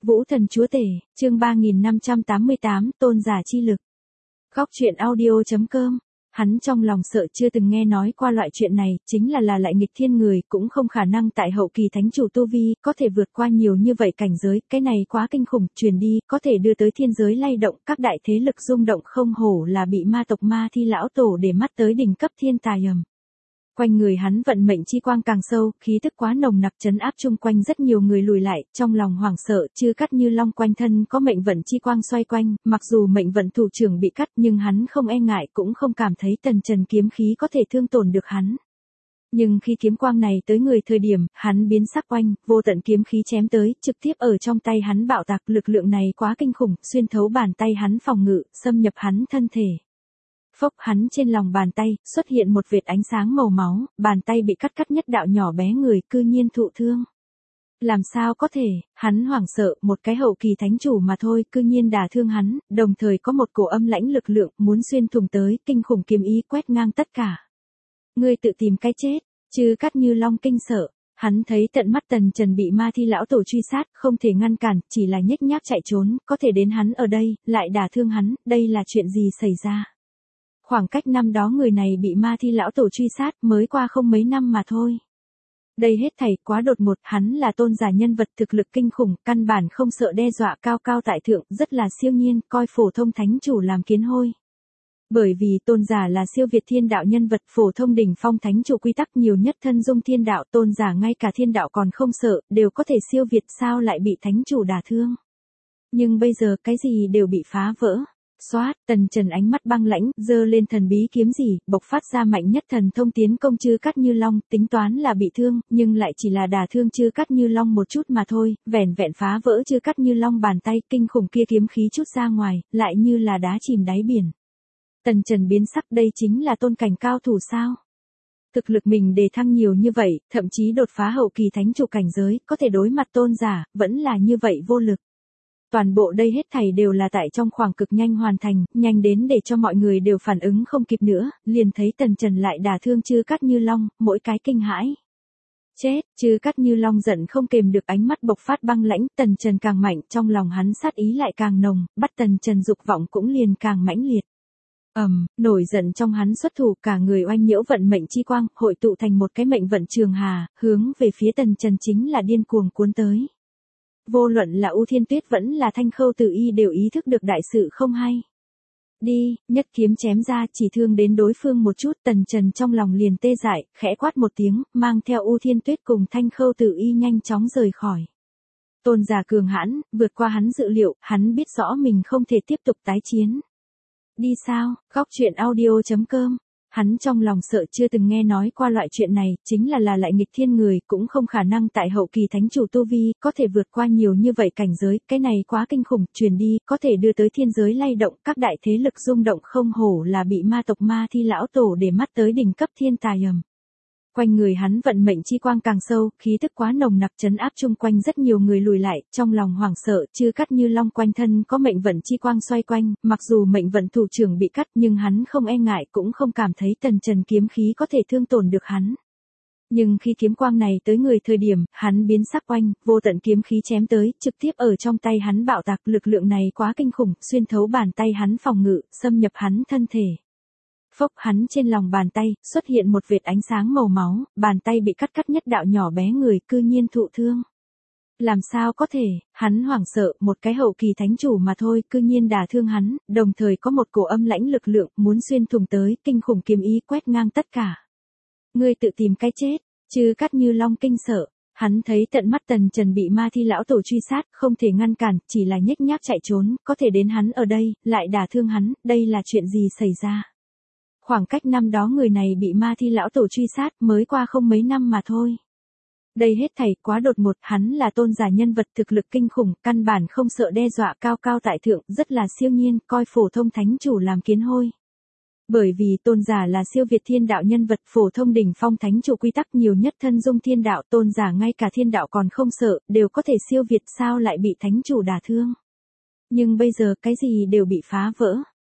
Vũ Thần Chúa Tể, chương 3588, Tôn giả chi lực. Góc truyện audio.com. Hắn trong lòng sợ chưa từng nghe nói qua loại chuyện này, chính là lại nghịch thiên người, cũng không khả năng tại hậu kỳ thánh chủ tu vi, có thể vượt qua nhiều như vậy cảnh giới, cái này quá kinh khủng, truyền đi, có thể đưa tới thiên giới lay động, các đại thế lực rung động không hổ là bị ma tộc Ma Thi lão tổ để mắt tới đỉnh cấp thiên tài ầm. Quanh người hắn vận mệnh chi quang càng sâu, khí tức quá nồng nặc trấn áp chung quanh rất nhiều người lùi lại, trong lòng hoảng sợ, Chư Cát Như Long quanh thân có mệnh vận chi quang xoay quanh, mặc dù mệnh vận thủ trưởng bị cắt nhưng hắn không e ngại cũng không cảm thấy tần trần kiếm khí có thể thương tổn được hắn. Nhưng khi kiếm quang này tới người thời điểm, hắn biến sắc oanh, vô tận kiếm khí chém tới, trực tiếp ở trong tay hắn bạo tạc, lực lượng này quá kinh khủng, xuyên thấu bàn tay hắn phòng ngự, xâm nhập hắn thân thể. Phốc, hắn trên lòng bàn tay, xuất hiện một vệt ánh sáng màu máu, bàn tay bị cắt nhất đạo nhỏ bé người, cư nhiên thụ thương. Làm sao có thể, hắn hoảng sợ, một cái hậu kỳ thánh chủ mà thôi, cư nhiên đả thương hắn, đồng thời có một cổ âm lãnh lực lượng, muốn xuyên thủng tới, kinh khủng kiếm ý quét ngang tất cả. Ngươi tự tìm cái chết, Chư Cát Như Long kinh sợ. Hắn thấy tận mắt tần trần bị Ma Thi lão tổ truy sát, không thể ngăn cản, chỉ là nhếch nhác chạy trốn, có thể đến hắn ở đây, lại đả thương hắn, đây là chuyện gì xảy ra? Khoảng cách năm đó người này bị Ma Thi lão tổ truy sát mới qua không mấy năm mà thôi. Đây hết thảy quá đột ngột, hắn là tôn giả nhân vật thực lực kinh khủng, căn bản không sợ đe dọa cao cao tại thượng, rất là siêu nhiên, coi phổ thông thánh chủ làm kiến hôi. Bởi vì tôn giả là siêu việt thiên đạo nhân vật, phổ thông đỉnh phong thánh chủ quy tắc nhiều nhất thân dung thiên đạo, tôn giả ngay cả thiên đạo còn không sợ, đều có thể siêu việt, sao lại bị thánh chủ đả thương. Nhưng bây giờ cái gì đều bị phá vỡ. Xoát, tần trần ánh mắt băng lãnh, giơ lên thần bí kiếm gì, bộc phát ra mạnh nhất thần thông tiến công Chư Cát Như Long, tính toán là bị thương, nhưng lại chỉ là đả thương Chư Cát Như Long một chút mà thôi, vẻn vẹn phá vỡ Chư Cát Như Long bàn tay, kinh khủng kia kiếm khí chút ra ngoài, lại như là đá chìm đáy biển. Tần trần biến sắc, đây chính là tôn cảnh cao thủ sao? Thực lực mình đề thăng nhiều như vậy, thậm chí đột phá hậu kỳ thánh chủ cảnh giới, có thể đối mặt tôn giả, vẫn là như vậy vô lực. Toàn bộ đây hết thảy đều là tại trong khoảng cực nhanh hoàn thành, nhanh đến để cho mọi người đều phản ứng không kịp nữa, liền thấy tần trần lại đả thương Chư Cát Như Long, mỗi cái kinh hãi. Chết, Chư Cát Như Long giận không kềm được, ánh mắt bộc phát băng lãnh, tần trần càng mạnh, trong lòng hắn sát ý lại càng nồng, bắt tần trần dục vọng cũng liền càng mãnh liệt. Nổi giận trong hắn xuất thủ, cả người oanh nhiễu vận mệnh chi quang, hội tụ thành một cái mệnh vận trường hà, hướng về phía tần trần chính là điên cuồng cuốn tới. Vô luận là U Thiên Tuyết vẫn là Thanh Khâu Tử Y đều ý thức được đại sự không hay. Đi, nhất kiếm chém ra, chỉ thương đến đối phương một chút, tần trần trong lòng liền tê dại, khẽ quát một tiếng, mang theo U Thiên Tuyết cùng Thanh Khâu Tử Y nhanh chóng rời khỏi. Tôn giả cường hãn, vượt qua hắn dự liệu, hắn biết rõ mình không thể tiếp tục tái chiến. Đi sao, góc truyện audio.com. Hắn trong lòng sợ chưa từng nghe nói qua loại chuyện này, chính là lại nghịch thiên người, cũng không khả năng tại hậu kỳ thánh chủ tu vi, có thể vượt qua nhiều như vậy cảnh giới, cái này quá kinh khủng, truyền đi, có thể đưa tới thiên giới lay động, các đại thế lực rung động không hổ là bị ma tộc Ma Thi lão tổ để mắt tới đỉnh cấp thiên tài ầm. Quanh người hắn vận mệnh chi quang càng sâu, khí tức quá nồng nặc trấn áp chung quanh rất nhiều người lùi lại, trong lòng hoảng sợ, Chư Cát Như Long quanh thân có mệnh vận chi quang xoay quanh, mặc dù mệnh vận thủ trưởng bị cắt nhưng hắn không e ngại cũng không cảm thấy tần trần kiếm khí có thể thương tổn được hắn. Nhưng khi kiếm quang này tới người thời điểm, hắn biến sắc oanh, vô tận kiếm khí chém tới, trực tiếp ở trong tay hắn bạo tạc, lực lượng này quá kinh khủng, xuyên thấu bàn tay hắn phòng ngự, xâm nhập hắn thân thể. Phốc, hắn trên lòng bàn tay, xuất hiện một vệt ánh sáng màu máu, bàn tay bị cắt nhất đạo nhỏ bé người, cư nhiên thụ thương. Làm sao có thể, hắn hoảng sợ, một cái hậu kỳ thánh chủ mà thôi, cư nhiên đả thương hắn, đồng thời có một cổ âm lãnh lực lượng, muốn xuyên thủng tới, kinh khủng kiếm ý quét ngang tất cả. Ngươi tự tìm cái chết, Chư Cát Như Long kinh sợ. Hắn thấy tận mắt tần trần bị Ma Thi lão tổ truy sát, không thể ngăn cản, chỉ là nhếch nhác chạy trốn, có thể đến hắn ở đây, lại đả thương hắn, đây là chuyện gì xảy ra? Khoảng cách năm đó người này bị Ma Thi lão tổ truy sát, mới qua không mấy năm mà thôi. Đây hết thảy quá đột ngột, hắn là tôn giả nhân vật thực lực kinh khủng, căn bản không sợ đe dọa cao cao tại thượng, rất là siêu nhiên, coi phổ thông thánh chủ làm kiến hôi. Bởi vì tôn giả là siêu việt thiên đạo nhân vật, phổ thông đỉnh phong thánh chủ quy tắc nhiều nhất thân dung thiên đạo, tôn giả ngay cả thiên đạo còn không sợ, đều có thể siêu việt, sao lại bị thánh chủ đả thương. Nhưng bây giờ cái gì đều bị phá vỡ.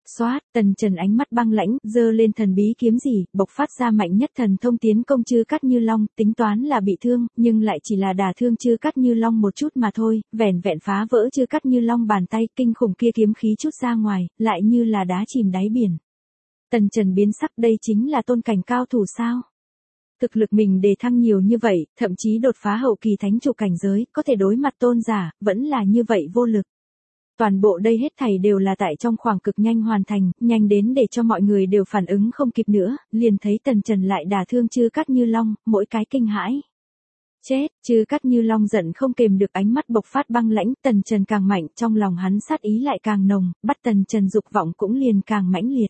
Xoát, Tần Trần ánh mắt băng lãnh, giơ lên thần bí kiếm gì, bộc phát ra mạnh nhất thần thông tiến công Chư Cát Như Long, tính toán là bị thương, nhưng lại chỉ là đả thương Chư Cát Như Long một chút mà thôi, vẻn vẹn phá vỡ Chư Cát Như Long bàn tay, kinh khủng kia kiếm khí chút ra ngoài, lại như là đá chìm đáy biển. Tần Trần biến sắc, đây chính là tôn cảnh cao thủ sao? Thực lực mình đề thăng nhiều như vậy, thậm chí đột phá hậu kỳ thánh chủ cảnh giới, có thể đối mặt tôn giả, vẫn là như vậy vô lực. Toàn bộ đây hết thảy đều là tại trong khoảng cực nhanh hoàn thành, nhanh đến để cho mọi người đều phản ứng không kịp nữa, liền thấy Tần Trần lại đả thương Chư Cát Như Long, mỗi cái kinh hãi. Chết, Chư Cát Như Long giận không kềm được, ánh mắt bộc phát băng lãnh, Tần Trần càng mạnh, trong lòng hắn sát ý lại càng nồng, bắt Tần Trần dục vọng cũng liền càng mãnh liệt.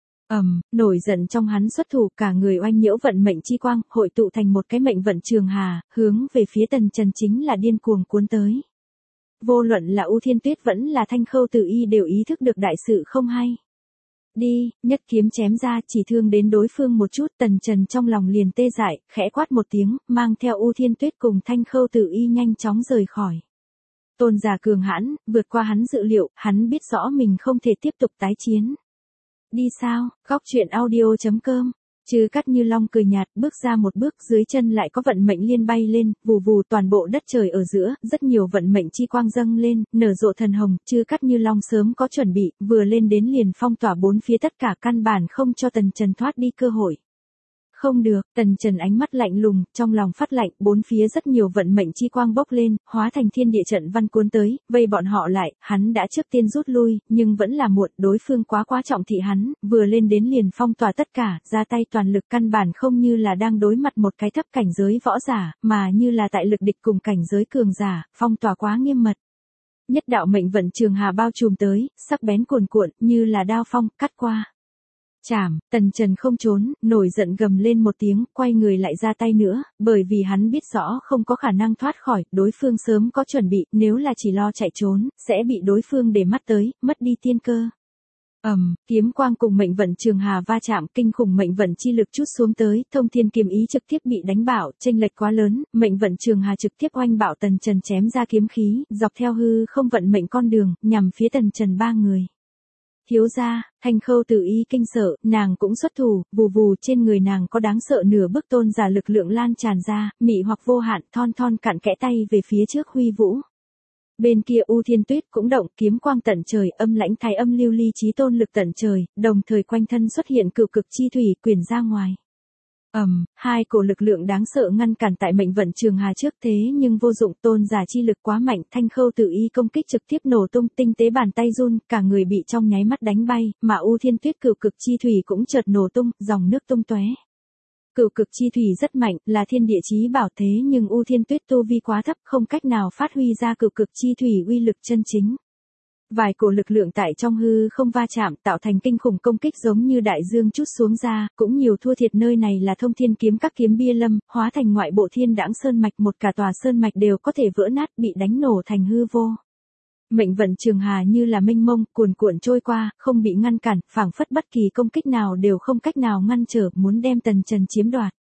Nổi giận trong hắn xuất thủ, cả người oanh nhiễu vận mệnh chi quang, hội tụ thành một cái mệnh vận trường hà, hướng về phía Tần Trần chính là điên cuồng cuốn tới. Vô luận là U Thiên Tuyết vẫn là Thanh Khâu Tử Y đều ý thức được đại sự không hay. Đi, nhất kiếm chém ra, chỉ thương đến đối phương một chút, Tần Trần trong lòng liền tê dại, khẽ quát một tiếng, mang theo U Thiên Tuyết cùng Thanh Khâu Tử Y nhanh chóng rời khỏi. Tôn giả cường hãn, vượt qua hắn dự liệu, hắn biết rõ mình không thể tiếp tục tái chiến. Đi sao? Góc truyện audio.com. Chư Cát Như Long cười nhạt, bước ra một bước, dưới chân lại có vận mệnh liên bay lên, vù vù, toàn bộ đất trời ở giữa, rất nhiều vận mệnh chi quang dâng lên, nở rộ thần hồng, Chư Cát Như Long sớm có chuẩn bị, vừa lên đến liền phong tỏa bốn phía tất cả, căn bản không cho Tần Trần thoát đi cơ hội. Không được, Tần Trần ánh mắt lạnh lùng, trong lòng phát lạnh, bốn phía rất nhiều vận mệnh chi quang bốc lên, hóa thành thiên địa trận văn cuốn tới, vây bọn họ lại, hắn đã trước tiên rút lui, nhưng vẫn là muộn, đối phương quá trọng thị hắn, vừa lên đến liền phong tỏa tất cả, ra tay toàn lực, căn bản không như là đang đối mặt một cái thấp cảnh giới võ giả, mà như là tại lực địch cùng cảnh giới cường giả, phong tỏa quá nghiêm mật. Nhất đạo mệnh vận trường hà bao trùm tới, sắc bén cuồn cuộn, như là đao phong, cắt qua. Chảm, Tần Trần không trốn, nổi giận gầm lên một tiếng, quay người lại ra tay nữa, bởi vì hắn biết rõ không có khả năng thoát khỏi, đối phương sớm có chuẩn bị, nếu là chỉ lo chạy trốn, sẽ bị đối phương để mắt tới, mất đi tiên cơ. Kiếm quang cùng mệnh vận trường hà va chạm, kinh khủng mệnh vận chi lực chút xuống tới, thông thiên kiếm ý trực tiếp bị đánh bạo, chênh lệch quá lớn, mệnh vận trường hà trực tiếp oanh bạo Tần Trần, chém ra kiếm khí, dọc theo hư không vận mệnh con đường, nhằm phía Tần Trần ba người. Thiếu gia, Thanh Khâu Tử Y kinh sợ, nàng cũng xuất thủ, vù vù, trên người nàng có đáng sợ nửa bức tôn giả lực lượng lan tràn ra, mị hoặc vô hạn, thon thon cặn kẽ tay về phía trước huy vũ. Bên kia U Thiên Tuyết cũng động, kiếm quang tận trời, âm lãnh thái âm lưu ly chí tôn lực tận trời, đồng thời quanh thân xuất hiện cửu cực chi thủy quyển ra ngoài. Hai cổ lực lượng đáng sợ ngăn cản tại mệnh vận trường hà trước, thế nhưng vô dụng, tôn giả chi lực quá mạnh, Thanh Khâu Tử Y công kích trực tiếp nổ tung, tinh tế bàn tay run, cả người bị trong nháy mắt đánh bay, mà U Thiên Tuyết cửu cực chi thủy cũng chợt nổ tung, dòng nước tung tóe. Cửu cực chi thủy rất mạnh, là thiên địa chí bảo, thế nhưng U Thiên Tuyết tu vi quá thấp, không cách nào phát huy ra cửu cực chi thủy uy lực chân chính. Vài cổ lực lượng tại trong hư không va chạm, tạo thành kinh khủng công kích giống như đại dương trút xuống ra, cũng nhiều thua thiệt, nơi này là Thông Thiên kiếm các kiếm bia lâm, hóa thành ngoại bộ thiên đãng sơn mạch, một cả tòa sơn mạch đều có thể vỡ nát, bị đánh nổ thành hư vô. Mệnh vận trường hà như là mênh mông, cuồn cuộn trôi qua, không bị ngăn cản, phảng phất bất kỳ công kích nào đều không cách nào ngăn trở, muốn đem Tần Trần chiếm đoạt.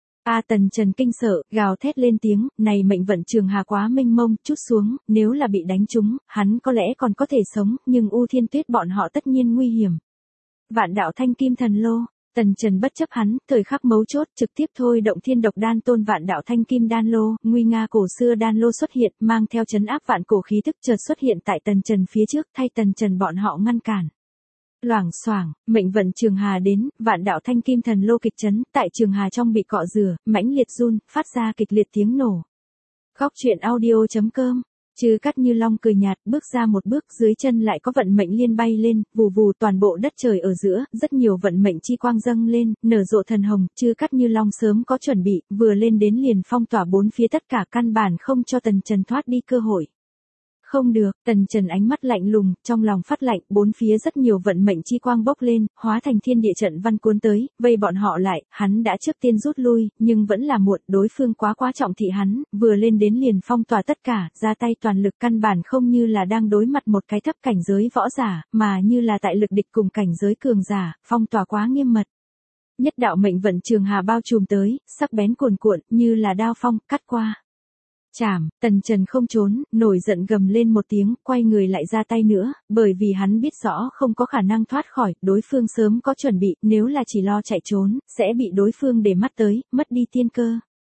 Tần Trần kinh sợ, gào thét lên tiếng, này mệnh vận trường hà quá mênh mông, chút xuống, nếu là bị đánh trúng, hắn có lẽ còn có thể sống, nhưng U Thiên Tuyết bọn họ tất nhiên nguy hiểm. Vạn đạo thanh kim thần lô, Tần Trần bất chấp hắn, thời khắc mấu chốt, trực tiếp thôi động thiên độc đan tôn vạn đạo thanh kim đan lô, nguy nga cổ xưa đan lô xuất hiện, mang theo trấn áp vạn cổ khí tức chợt xuất hiện tại Tần Trần phía trước, thay Tần Trần bọn họ ngăn cản. Loảng xoảng, mệnh vận trường hà đến, vạn đạo thanh kim thần lô kịch chấn, tại trường hà trong bị cọ rửa, mãnh liệt run, phát ra kịch liệt tiếng nổ. Góc truyện audio.com. Chư Cát Như Long cười nhạt, bước ra một bước, dưới chân lại có vận mệnh liên bay lên, vù vù, toàn bộ đất trời ở giữa, rất nhiều vận mệnh chi quang dâng lên, nở rộ thần hồng, Chư Cát Như Long sớm có chuẩn bị, vừa lên đến liền phong tỏa bốn phía tất cả, căn bản không cho Tần Trần thoát đi cơ hội. Không được, Tần Trần ánh mắt lạnh lùng, trong lòng phát lạnh, bốn phía rất nhiều vận mệnh chi quang bốc lên, hóa thành thiên địa trận văn cuốn tới, vây bọn họ lại, hắn đã trước tiên rút lui, nhưng vẫn là muộn, đối phương quá trọng thị hắn, vừa lên đến liền phong tỏa tất cả, ra tay toàn lực, căn bản không như là đang đối mặt một cái thấp cảnh giới võ giả, mà như là tại lực địch cùng cảnh giới cường giả, phong tỏa quá nghiêm mật. Nhất đạo mệnh vận trường hà bao trùm tới, sắc bén cuồn cuộn, như là đao phong, cắt qua. Chảm, Tần Trần không trốn, nổi giận gầm lên một tiếng, quay người lại ra tay nữa, bởi vì hắn biết rõ không có khả năng thoát khỏi, đối phương sớm có chuẩn bị, nếu là chỉ lo chạy trốn, sẽ bị đối phương để mắt tới, mất đi tiên cơ.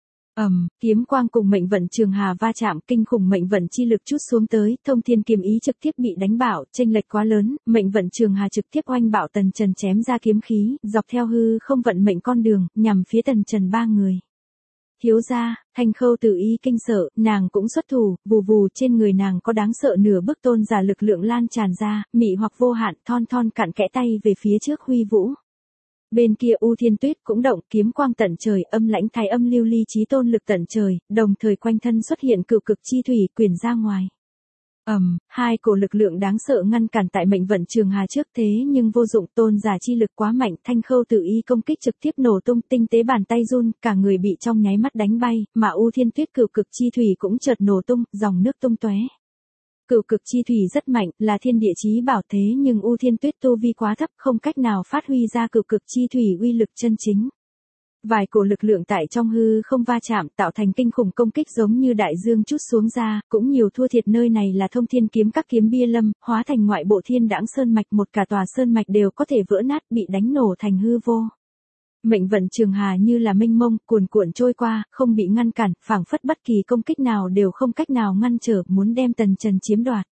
Kiếm quang cùng mệnh vận trường hà va chạm, kinh khủng mệnh vận chi lực chút xuống tới, thông thiên kiếm ý trực tiếp bị đánh bạo, chênh lệch quá lớn, mệnh vận trường hà trực tiếp oanh bạo Tần Trần chém ra kiếm khí, dọc theo hư không vận mệnh con đường, nhằm phía Tần Trần ba người. Thiếu gia, Thanh Khâu Tử Y kinh sợ, nàng cũng xuất thủ, vù vù trên người nàng có đáng sợ nửa bức tôn giả lực lượng lan tràn ra, mị hoặc vô hạn, thon thon cặn kẽ tay về phía trước huy vũ. Bên kia U Thiên Tuyết cũng động, kiếm quang tận trời, âm lãnh thái âm lưu ly chí tôn lực tận trời, đồng thời quanh thân xuất hiện cửu cực chi thủy quyển ra ngoài. Hai cổ lực lượng đáng sợ ngăn cản tại mệnh vận trường hà trước, thế nhưng vô dụng, tôn giả chi lực quá mạnh, Thanh Khâu Tử Y công kích trực tiếp nổ tung, tinh tế bàn tay run, cả người bị trong nháy mắt đánh bay, mà U Thiên Tuyết cửu cực chi thủy cũng chợt nổ tung, dòng nước tung tóe. Cửu cực chi thủy rất mạnh, là thiên địa chí bảo, thế nhưng U Thiên Tuyết tu vi quá thấp, không cách nào phát huy ra cửu cực chi thủy uy lực chân chính. Vài cổ lực lượng tại trong hư không va chạm, tạo thành kinh khủng công kích giống như đại dương trút xuống ra, cũng nhiều thua thiệt, nơi này là Thông Thiên kiếm các kiếm bia lâm, hóa thành ngoại bộ thiên đãng sơn mạch, một cả tòa sơn mạch đều có thể vỡ nát, bị đánh nổ thành hư vô. Mệnh vận trường hà như là mênh mông, cuồn cuộn trôi qua, không bị ngăn cản, phảng phất bất kỳ công kích nào đều không cách nào ngăn trở, muốn đem Tần Trần chiếm đoạt.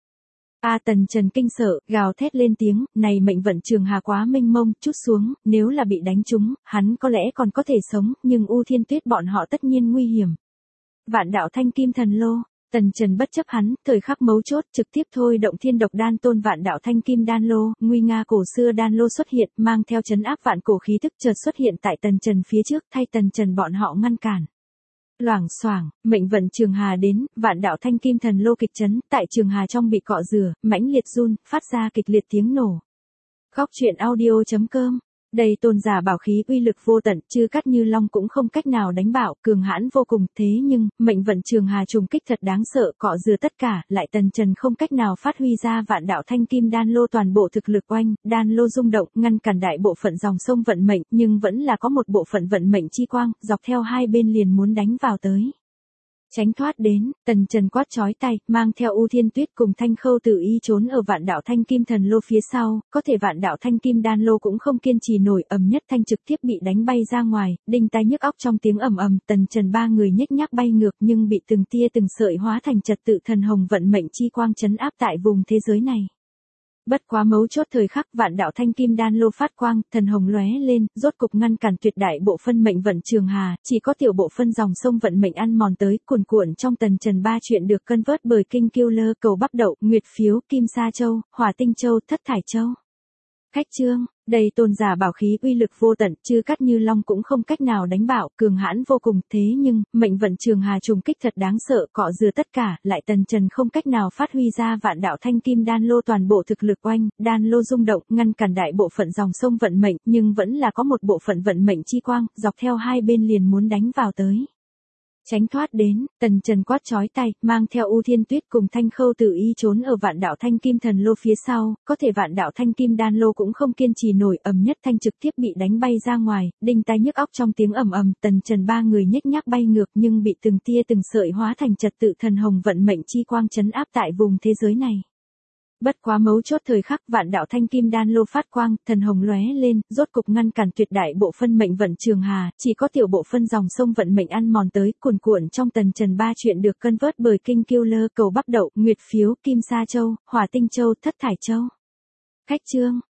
Tần Trần kinh sợ, gào thét lên tiếng, này mệnh vận trường hà quá mênh mông, chút xuống, nếu là bị đánh trúng, hắn có lẽ còn có thể sống, nhưng U Thiên Tuyết bọn họ tất nhiên nguy hiểm. Vạn đạo thanh kim thần lô, Tần Trần bất chấp hắn, thời khắc mấu chốt, trực tiếp thôi động thiên độc đan tôn vạn đạo thanh kim đan lô, nguy nga cổ xưa đan lô xuất hiện, mang theo trấn áp vạn cổ khí tức chợt xuất hiện tại Tần Trần phía trước, thay Tần Trần bọn họ ngăn cản. Loảng xoảng, mệnh vận trường hà đến, vạn đạo thanh kim thần lô kịch chấn, tại trường hà trong bị cọ rửa, mãnh liệt run, phát ra kịch liệt tiếng nổ. Góc truyện audio.com. Đây tôn giả bảo khí uy lực vô tận, chư cắt như long cũng không cách nào đánh bạo, cường hãn vô cùng, thế nhưng, mệnh vận trường hà trùng kích thật đáng sợ, cọ rửa tất cả, lại Tần Trần không cách nào phát huy ra vạn đạo thanh kim đan lô toàn bộ thực lực oanh, đan lô rung động, ngăn cản đại bộ phận dòng sông vận mệnh, nhưng vẫn là có một bộ phận vận mệnh chi quang, dọc theo hai bên liền muốn đánh vào tới. Tránh thoát đến, Tần Trần quát chói tay, mang theo U Thiên Tuyết cùng Thanh Khâu Tử Y trốn ở vạn đạo thanh kim thần lô phía sau, có thể vạn đạo thanh kim đan lô cũng không kiên trì nổi, ầm nhất thanh trực tiếp bị đánh bay ra ngoài, đinh tai nhức óc trong tiếng ầm ầm, Tần Trần ba người nhếch nhác bay ngược nhưng bị từng tia từng sợi hóa thành trật tự thần hồng vận mệnh chi quang trấn áp tại vùng thế giới này. Bất quá mấu chốt thời khắc, vạn đạo thanh kim đan lô phát quang, thần hồng lóe lên, rốt cục ngăn cản tuyệt đại bộ phân mệnh vận trường hà, chỉ có tiểu bộ phân dòng sông vận mệnh ăn mòn tới, cuồn cuộn trong Tần Trần ba chuyện được cân vớt bởi kinh kiêu lơ, cầu bắp đậu, nguyệt phiếu, kim sa châu, hỏa tinh châu, thất thải châu. Khách chương, đây tôn giả bảo khí uy lực vô tận, chư cắt như long cũng không cách nào đánh bạo, cường hãn vô cùng, thế nhưng, mệnh vận trường hà trùng kích thật đáng sợ, cọ rửa tất cả, lại Tần Trần không cách nào phát huy ra vạn đạo thanh kim đan lô toàn bộ thực lực oanh, đan lô rung động, ngăn cản đại bộ phận dòng sông vận mệnh, nhưng vẫn là có một bộ phận vận mệnh chi quang, dọc theo hai bên liền muốn đánh vào tới. Tránh thoát đến, Tần Trần quát chói tay, mang theo U Thiên Tuyết cùng Thanh Khâu Tử Y trốn ở vạn đạo thanh kim thần lô phía sau, có thể vạn đạo thanh kim đan lô cũng không kiên trì nổi, ầm nhất thanh trực tiếp bị đánh bay ra ngoài, đinh tai nhức óc trong tiếng ầm ầm, Tần Trần ba người nhếch nhác bay ngược nhưng bị từng tia từng sợi hóa thành trật tự thần hồng vận mệnh chi quang trấn áp tại vùng thế giới này. Bất quá mấu chốt thời khắc, vạn đạo thanh kim đan lô phát quang, thần hồng lóe lên, rốt cục ngăn cản tuyệt đại bộ phân mệnh vận trường hà, chỉ có tiểu bộ phân dòng sông vận mệnh ăn mòn tới, cuồn cuộn trong Tần Trần ba chuyện được cân vớt bởi kinh kiêu lơ, cầu bắp đậu, nguyệt phiếu, kim sa châu, hỏa tinh châu, thất thải châu. Khách chương,